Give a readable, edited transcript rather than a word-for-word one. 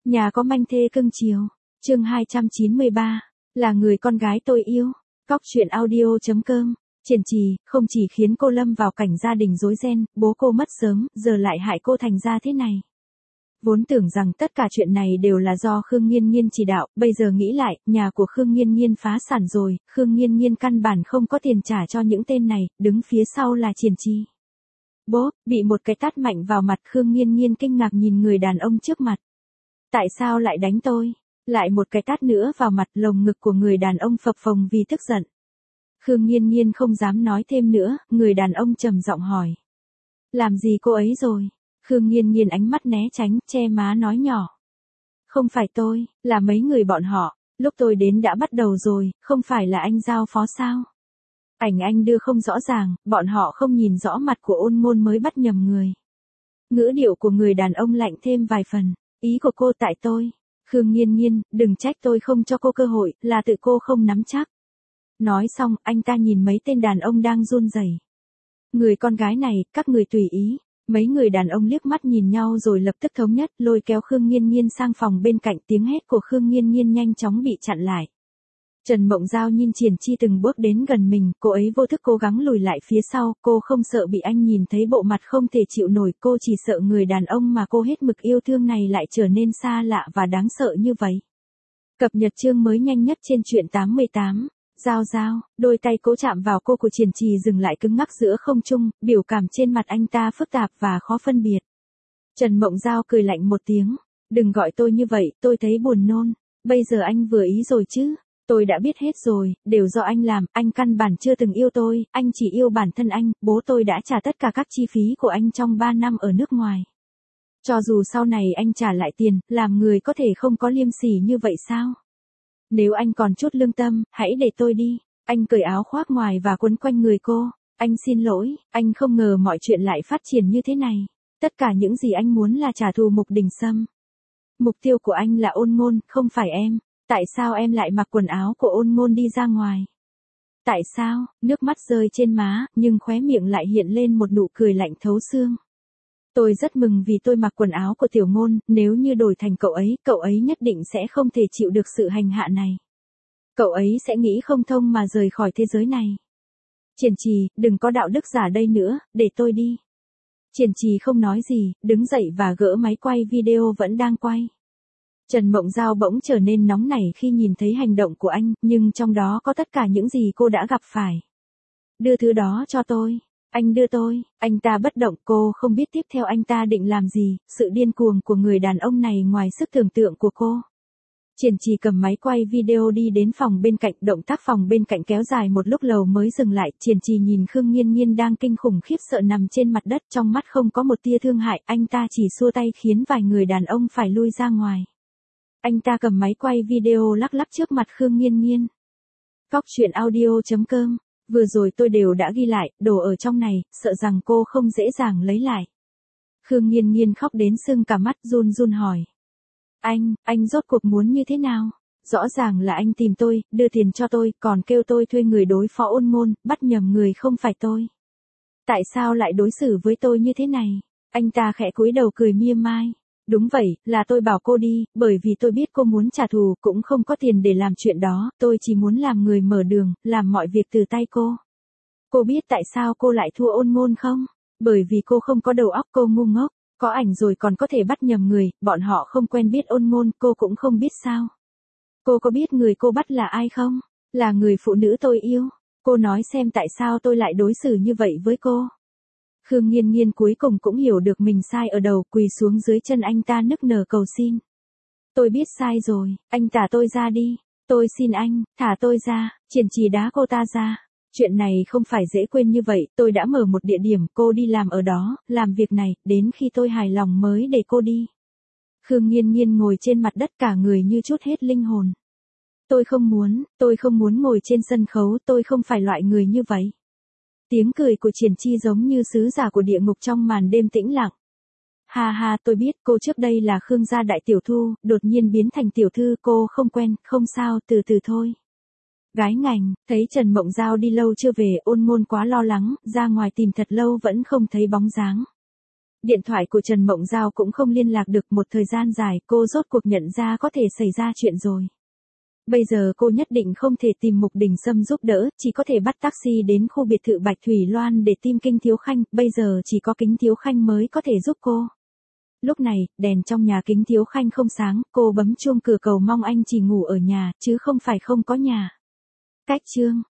Nhà có manh thê cưng chiều. Chương 293. Là người con gái tôi yêu. Cóc truyện audio.com. Triển Trì, không chỉ khiến cô lâm vào cảnh gia đình rối ren, bố cô mất sớm, giờ lại hại cô thành ra thế này. Vốn tưởng rằng tất cả chuyện này đều là do Khương Nghiên Nghiên chỉ đạo, bây giờ nghĩ lại, nhà của Khương Nghiên Nghiên phá sản rồi, Khương Nghiên Nghiên căn bản không có tiền trả cho những tên này, đứng phía sau là Triển Trì. Bố, bị một cái tát mạnh vào mặt, Khương Nghiên Nghiên kinh ngạc nhìn người đàn ông trước mặt. Tại sao lại đánh tôi? Lại một cái tát nữa vào mặt, lồng ngực của người đàn ông phập phồng vì tức giận. Khương Nghiên Nghiên không dám nói thêm nữa, người đàn ông trầm giọng hỏi. Làm gì cô ấy rồi? Khương Nghiên Nghiên ánh mắt né tránh, che má nói nhỏ. Không phải tôi, là mấy người bọn họ, lúc tôi đến đã bắt đầu rồi, không phải là anh giao phó sao? Ảnh anh đưa không rõ ràng, bọn họ không nhìn rõ mặt của Ôn Ngôn mới bắt nhầm người. Ngữ điệu của người đàn ông lạnh thêm vài phần, ý của cô tại tôi. Khương Nghiên Nghiên, đừng trách tôi không cho cô cơ hội, là tự cô không nắm chắc. Nói xong, anh ta nhìn mấy tên đàn ông đang run rẩy. Người con gái này, các người tùy ý. Mấy người đàn ông liếc mắt nhìn nhau rồi lập tức thống nhất, lôi kéo Khương Nghiên Nghiên sang phòng bên cạnh, tiếng hét của Khương Nghiên Nghiên nhanh chóng bị chặn lại. Trần Mộng Giao nhìn Triển Chi từng bước đến gần mình, cô ấy vô thức cố gắng lùi lại phía sau, cô không sợ bị anh nhìn thấy bộ mặt không thể chịu nổi, cô chỉ sợ người đàn ông mà cô hết mực yêu thương này lại trở nên xa lạ và đáng sợ như vậy. Cập nhật chương mới nhanh nhất trên truyện 88. Giao Giao, đôi tay cố chạm vào cô của Triển Trì dừng lại cứng ngắc giữa không trung, biểu cảm trên mặt anh ta phức tạp và khó phân biệt. Trần Mộng Giao cười lạnh một tiếng, đừng gọi tôi như vậy, tôi thấy buồn nôn, bây giờ anh vừa ý rồi chứ, tôi đã biết hết rồi, đều do anh làm, anh căn bản chưa từng yêu tôi, anh chỉ yêu bản thân anh, bố tôi đã trả tất cả các chi phí của anh trong 3 năm ở nước ngoài. Cho dù sau này anh trả lại tiền, làm người có thể không có liêm sỉ như vậy sao? Nếu anh còn chút lương tâm, hãy để tôi đi. Anh cởi áo khoác ngoài và quấn quanh người cô. Anh xin lỗi, anh không ngờ mọi chuyện lại phát triển như thế này. Tất cả những gì anh muốn là trả thù Mục Đình Sâm. Mục tiêu của anh là Ôn Ngôn, không phải em. Tại sao em lại mặc quần áo của Ôn Ngôn đi ra ngoài? Tại sao? Nước mắt rơi trên má, nhưng khóe miệng lại hiện lên một nụ cười lạnh thấu xương. Tôi rất mừng vì tôi mặc quần áo của Tiểu Ngôn, nếu như đổi thành cậu ấy nhất định sẽ không thể chịu được sự hành hạ này. Cậu ấy sẽ nghĩ không thông mà rời khỏi thế giới này. Triển Trì, đừng có đạo đức giả đây nữa, để tôi đi. Triển Trì không nói gì, đứng dậy và gỡ máy quay video vẫn đang quay. Trần Mộng Giao bỗng trở nên nóng nảy khi nhìn thấy hành động của anh, nhưng trong đó có tất cả những gì cô đã gặp phải. Đưa thứ đó cho tôi. Anh đưa tôi, anh ta bất động, cô không biết tiếp theo anh ta định làm gì, sự điên cuồng của người đàn ông này ngoài sức tưởng tượng của cô. Triển Trì cầm máy quay video đi đến phòng bên cạnh, động tác phòng bên cạnh kéo dài một lúc lâu mới dừng lại, Triển Trì nhìn Khương Nghiên Nghiên đang kinh khủng khiếp sợ nằm trên mặt đất, trong mắt không có một tia thương hại, anh ta chỉ xua tay khiến vài người đàn ông phải lui ra ngoài. Anh ta cầm máy quay video lắc lắc trước mặt Khương Nghiên Nghiên. Cóc truyện audio.com. Vừa rồi tôi đều đã ghi lại, đồ ở trong này, sợ rằng cô không dễ dàng lấy lại. Khương Nghiên Nghiên khóc đến sưng cả mắt, run run hỏi. Anh rốt cuộc muốn như thế nào? Rõ ràng là anh tìm tôi, đưa tiền cho tôi, còn kêu tôi thuê người đối phó Ôn Ngôn, bắt nhầm người không phải tôi. Tại sao lại đối xử với tôi như thế này? Anh ta khẽ cúi đầu cười mỉa mai. Đúng vậy, là tôi bảo cô đi, bởi vì tôi biết cô muốn trả thù, cũng không có tiền để làm chuyện đó, tôi chỉ muốn làm người mở đường, làm mọi việc từ tay cô. Cô biết tại sao cô lại thua Ôn Ngôn không? Bởi vì cô không có đầu óc, cô ngu ngốc, có ảnh rồi còn có thể bắt nhầm người, bọn họ không quen biết Ôn Ngôn, cô cũng không biết sao. Cô có biết người cô bắt là ai không? Là người phụ nữ tôi yêu. Cô nói xem tại sao tôi lại đối xử như vậy với cô. Khương Nghiên Nghiên cuối cùng cũng hiểu được mình sai ở đầu, quỳ xuống dưới chân anh ta nức nở cầu xin. Tôi biết sai rồi, anh thả tôi ra đi. Tôi xin anh, thả tôi ra. Triển Trì đá cô ta ra. Chuyện này không phải dễ quên như vậy, tôi đã mở một địa điểm, cô đi làm ở đó, làm việc này, đến khi tôi hài lòng mới để cô đi. Khương Nghiên Nghiên ngồi trên mặt đất cả người như trút hết linh hồn. Tôi không muốn ngồi trên sân khấu, tôi không phải loại người như vậy. Tiếng cười của Triển Chi giống như sứ giả của địa ngục trong màn đêm tĩnh lặng. Ha ha, tôi biết cô trước đây là Khương gia đại tiểu thư, đột nhiên biến thành tiểu thư, cô không quen, không sao, từ từ thôi. Gái ngành, thấy Trần Mộng Giao đi lâu chưa về, Ôn Ngôn quá lo lắng, ra ngoài tìm thật lâu vẫn không thấy bóng dáng. Điện thoại của Trần Mộng Giao cũng không liên lạc được, một thời gian dài cô rốt cuộc nhận ra có thể xảy ra chuyện rồi. Bây giờ cô nhất định không thể tìm Mục Đình Sâm giúp đỡ, chỉ có thể bắt taxi đến khu biệt thự Bạch Thủy Loan để tìm Kinh Thiếu Khanh, bây giờ chỉ có Kính Thiếu Khanh mới có thể giúp cô. Lúc này, đèn trong nhà Kính Thiếu Khanh không sáng, cô bấm chuông cửa cầu mong anh chỉ ngủ ở nhà, chứ không phải không có nhà. Cách chương